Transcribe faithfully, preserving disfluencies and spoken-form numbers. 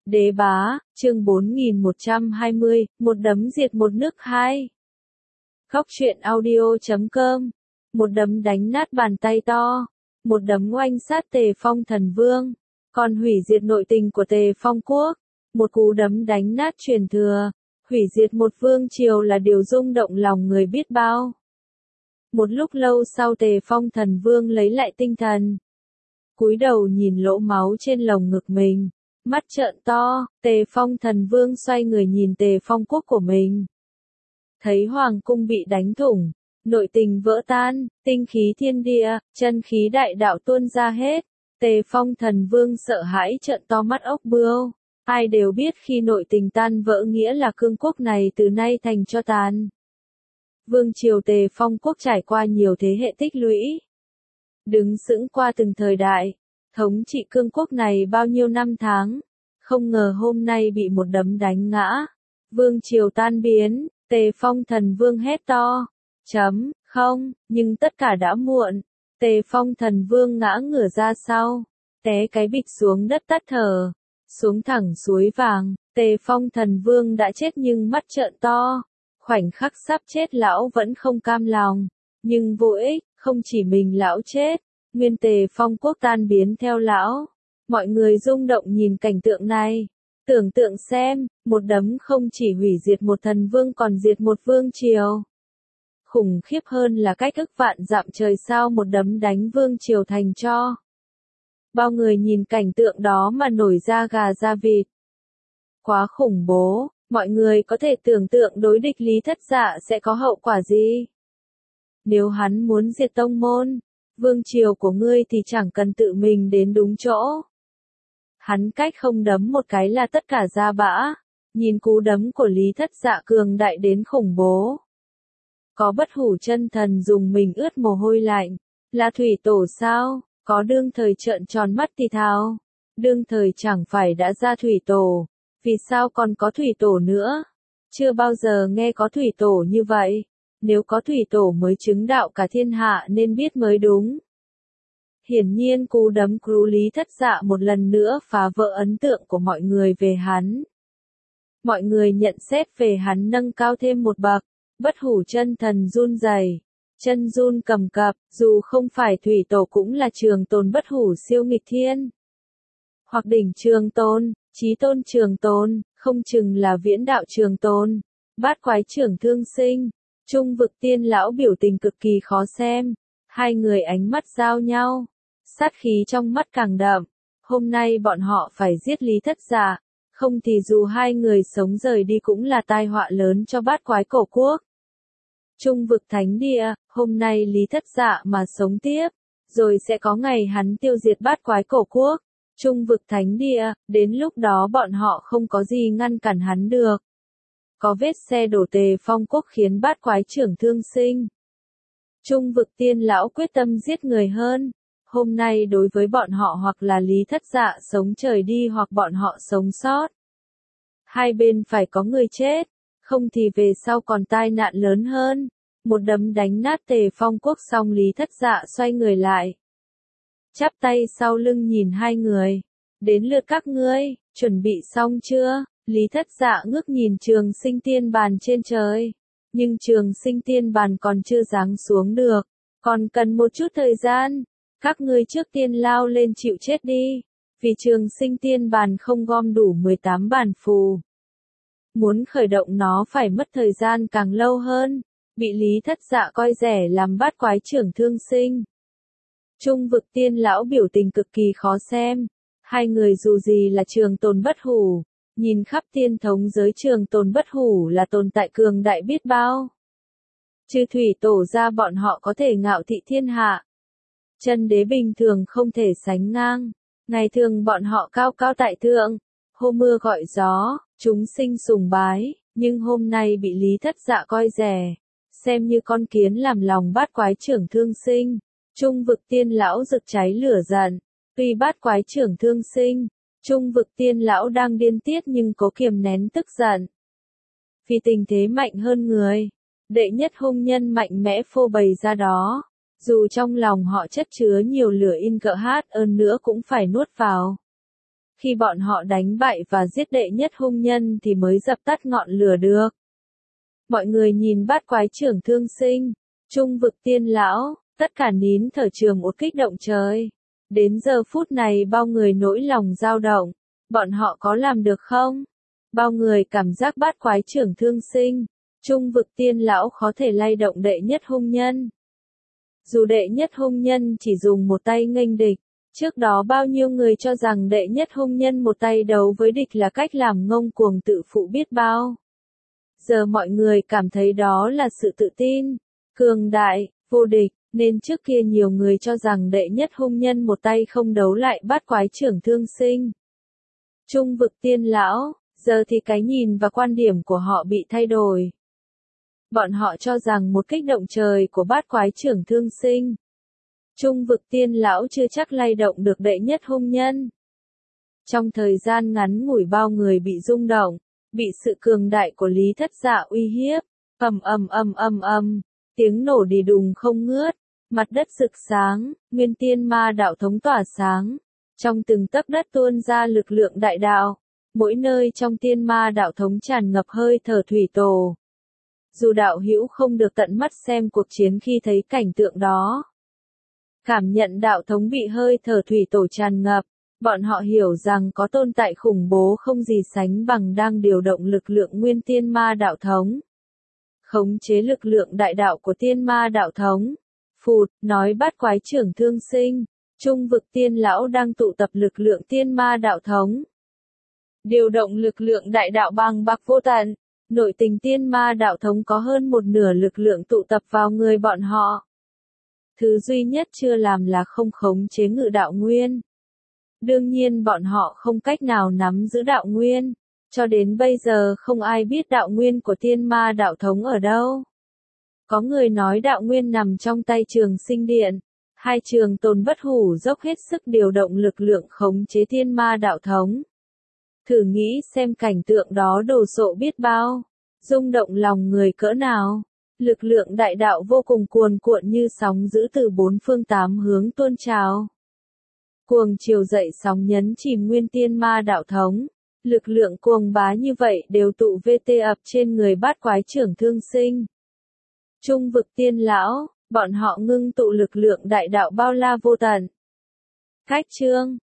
Đế bá, chương bốn nghìn một trăm hai mươi, một đấm diệt một nước hai. Góc truyện audio chấm com. Một đấm đánh nát bàn tay to, một đấm oanh sát Tề Phong Thần Vương, còn hủy diệt nội tình của Tề Phong quốc. Một cú đấm đánh nát truyền thừa, hủy diệt một vương triều là điều rung động lòng người biết bao. Một lúc lâu sau Tề Phong Thần Vương lấy lại tinh thần, cúi đầu nhìn lỗ máu trên lồng ngực mình, mắt trợn to. Tề Phong Thần Vương xoay người nhìn Tề Phong quốc của mình, thấy hoàng cung bị đánh thủng, nội tình vỡ tan, tinh khí thiên địa, chân khí đại đạo tuôn ra hết. Tề Phong Thần Vương sợ hãi trợn to mắt ốc bươu. Ai đều biết khi nội tình tan vỡ nghĩa là cương quốc này từ nay thành tro tàn. Vương triều Tề Phong quốc trải qua nhiều thế hệ tích lũy, đứng sững qua từng thời đại, thống trị cương quốc này bao nhiêu năm tháng, không ngờ hôm nay bị một đấm đánh ngã. Vương triều tan biến, Tề Phong Thần Vương hét to. Chấm, không, nhưng tất cả đã muộn. Tề Phong Thần Vương ngã ngửa ra sau, té cái bịch xuống đất tắt thở, xuống thẳng suối vàng. Tề Phong Thần Vương đã chết nhưng mắt trợn to, khoảnh khắc sắp chết lão vẫn không cam lòng, nhưng vô ích, không chỉ mình lão chết, nguyên Tề Phong quốc tan biến theo lão. Mọi người rung động nhìn cảnh tượng này, tưởng tượng xem, một đấm không chỉ hủy diệt một thần vương còn diệt một vương triều. Khủng khiếp hơn là cách ức vạn dặm trời sao một đấm đánh vương triều thành tro. Bao người nhìn cảnh tượng đó mà nổi da gà da vịt. Quá khủng bố, mọi người có thể tưởng tượng đối địch Lý Thất Dạ sẽ có hậu quả gì. Nếu hắn muốn diệt tông môn, vương triều của ngươi thì chẳng cần tự mình đến đúng chỗ. Hắn cách không đấm một cái là tất cả ra bã. Nhìn cú đấm của Lý Thất Dạ cường đại đến khủng bố. Có bất hủ chân thần dùng mình ướt mồ hôi lạnh. Là thủy tổ sao? Có đương thời trợn tròn mắt thì thào. Đương thời chẳng phải đã ra thủy tổ, vì sao còn có thủy tổ nữa? Chưa bao giờ nghe có thủy tổ như vậy. Nếu có thủy tổ mới chứng đạo cả thiên hạ nên biết mới đúng. Hiển nhiên cú đấm của Lý Thất Dạ một lần nữa phá vỡ ấn tượng của mọi người về hắn. Mọi người nhận xét về hắn nâng cao thêm một bậc. Bất hủ chân thần run rẩy, chân run cầm cập, dù không phải thủy tổ cũng là trường tồn bất hủ siêu nghịch thiên. Hoặc đỉnh trường tôn, chí tôn trường tôn, không chừng là viễn đạo trường tôn. Bát quái trưởng thương sinh, trung vực tiên lão biểu tình cực kỳ khó xem. Hai người ánh mắt giao nhau, sát khí trong mắt càng đậm. Hôm nay bọn họ phải giết Lý Thất Dạ, không thì dù hai người sống rời đi cũng là tai họa lớn cho bát quái cổ quốc. Trung vực thánh địa, hôm nay Lý Thất Dạ mà sống tiếp, rồi sẽ có ngày hắn tiêu diệt bát quái cổ quốc. Trung vực thánh địa, đến lúc đó bọn họ không có gì ngăn cản hắn được. Có vết xe đổ Tề Phong quốc khiến bát quái trưởng thương sinh. Trung vực tiên lão quyết tâm giết người hơn. Hôm nay đối với bọn họ hoặc là Lý Thất Dạ sống trời đi hoặc bọn họ sống sót. Hai bên phải có người chết, không thì về sau còn tai nạn lớn hơn. Một đấm đánh nát Tề Phong quốc xong Lý Thất Dạ xoay người lại, chắp tay sau lưng nhìn hai người. Đến lượt các ngươi, chuẩn bị xong chưa? Lý Thất Dạ ngước nhìn trường sinh tiên bàn trên trời. Nhưng trường sinh tiên bàn còn chưa giáng xuống được, còn cần một chút thời gian. Các ngươi trước tiên lao lên chịu chết đi, vì trường sinh tiên bàn không gom đủ mười tám bản phù. Muốn khởi động nó phải mất thời gian càng lâu hơn, bị Lý Thất Dạ coi rẻ làm bát quái trưởng thương sinh. Trung vực tiên lão biểu tình cực kỳ khó xem. Hai người dù gì là trường tồn bất hủ, nhìn khắp tiên thống giới trường tồn bất hủ là tồn tại cường đại biết bao. Chư thủy tổ ra bọn họ có thể ngạo thị thiên hạ. Chân đế bình thường không thể sánh ngang. Ngày thường bọn họ cao cao tại thượng, hô mưa gọi gió, chúng sinh sùng bái, nhưng hôm nay bị Lý Thất Dạ coi rẻ, xem như con kiến làm lòng bát quái trưởng thương sinh. Trung vực tiên lão rực cháy lửa giận, tuy bát quái trưởng thương sinh, trung vực tiên lão đang điên tiết nhưng cố kiềm nén tức giận. Vì tình thế mạnh hơn người, đệ nhất hung nhân mạnh mẽ phô bày ra đó, dù trong lòng họ chất chứa nhiều lửa in cỡ hát ơn nữa cũng phải nuốt vào. Khi bọn họ đánh bại và giết đệ nhất hung nhân thì mới dập tắt ngọn lửa được. Mọi người nhìn bát quái trưởng thương sinh, trung vực tiên lão, tất cả nín thở trường một kích động trời. Đến giờ phút này bao người nỗi lòng dao động, bọn họ có làm được không? Bao người cảm giác bát quái trưởng thương sinh, trung vực tiên lão khó thể lay động đệ nhất hung nhân. Dù đệ nhất hung nhân chỉ dùng một tay nghênh địch, trước đó bao nhiêu người cho rằng đệ nhất hung nhân một tay đấu với địch là cách làm ngông cuồng tự phụ biết bao. Giờ mọi người cảm thấy đó là sự tự tin, cường đại, vô địch, nên trước kia nhiều người cho rằng đệ nhất hung nhân một tay không đấu lại bát quái trưởng thương sinh. Trung vực tiên lão, giờ thì cái nhìn và quan điểm của họ bị thay đổi. Bọn họ cho rằng một kích động trời của bát quái trưởng thương sinh, trung vực tiên lão chưa chắc lay động được đệ nhất hung nhân. Trong thời gian ngắn ngủi bao người bị rung động, bị sự cường đại của Lý Thất Dạ uy hiếp, ầm ầm ầm ầm ầm, tiếng nổ đì đùng không ngớt, mặt đất rực sáng, nguyên tiên ma đạo thống tỏa sáng, trong từng tấc đất tuôn ra lực lượng đại đạo, mỗi nơi trong tiên ma đạo thống tràn ngập hơi thở thủy tổ. Dù đạo hữu không được tận mắt xem cuộc chiến khi thấy cảnh tượng đó, cảm nhận đạo thống bị hơi thở thủy tổ tràn ngập, bọn họ hiểu rằng có tồn tại khủng bố không gì sánh bằng đang điều động lực lượng nguyên tiên ma đạo thống. Khống chế lực lượng đại đạo của tiên ma đạo thống. Phụt, nói bát quái trưởng thương sinh, trung vực tiên lão đang tụ tập lực lượng tiên ma đạo thống. Điều động lực lượng đại đạo bằng bạc vô tận, nội tình tiên ma đạo thống có hơn một nửa lực lượng tụ tập vào người bọn họ. Thứ duy nhất chưa làm là không khống chế ngự đạo nguyên. Đương nhiên bọn họ không cách nào nắm giữ đạo nguyên, cho đến bây giờ không ai biết đạo nguyên của tiên ma đạo thống ở đâu. Có người nói đạo nguyên nằm trong tay Trường Sinh Điện, hai trường tồn bất hủ dốc hết sức điều động lực lượng khống chế tiên ma đạo thống. Thử nghĩ xem cảnh tượng đó đồ sộ biết bao, rung động lòng người cỡ nào. Lực lượng đại đạo vô cùng cuồn cuộn như sóng dữ từ bốn phương tám hướng tuôn trào. Cuồng chiều dậy sóng nhấn chìm nguyên tiên ma đạo thống. Lực lượng cuồng bá như vậy đều tụ vê tê ập trên người bát quái trưởng thương sinh. Trung vực tiên lão, bọn họ ngưng tụ lực lượng đại đạo bao la vô tận. Cách chương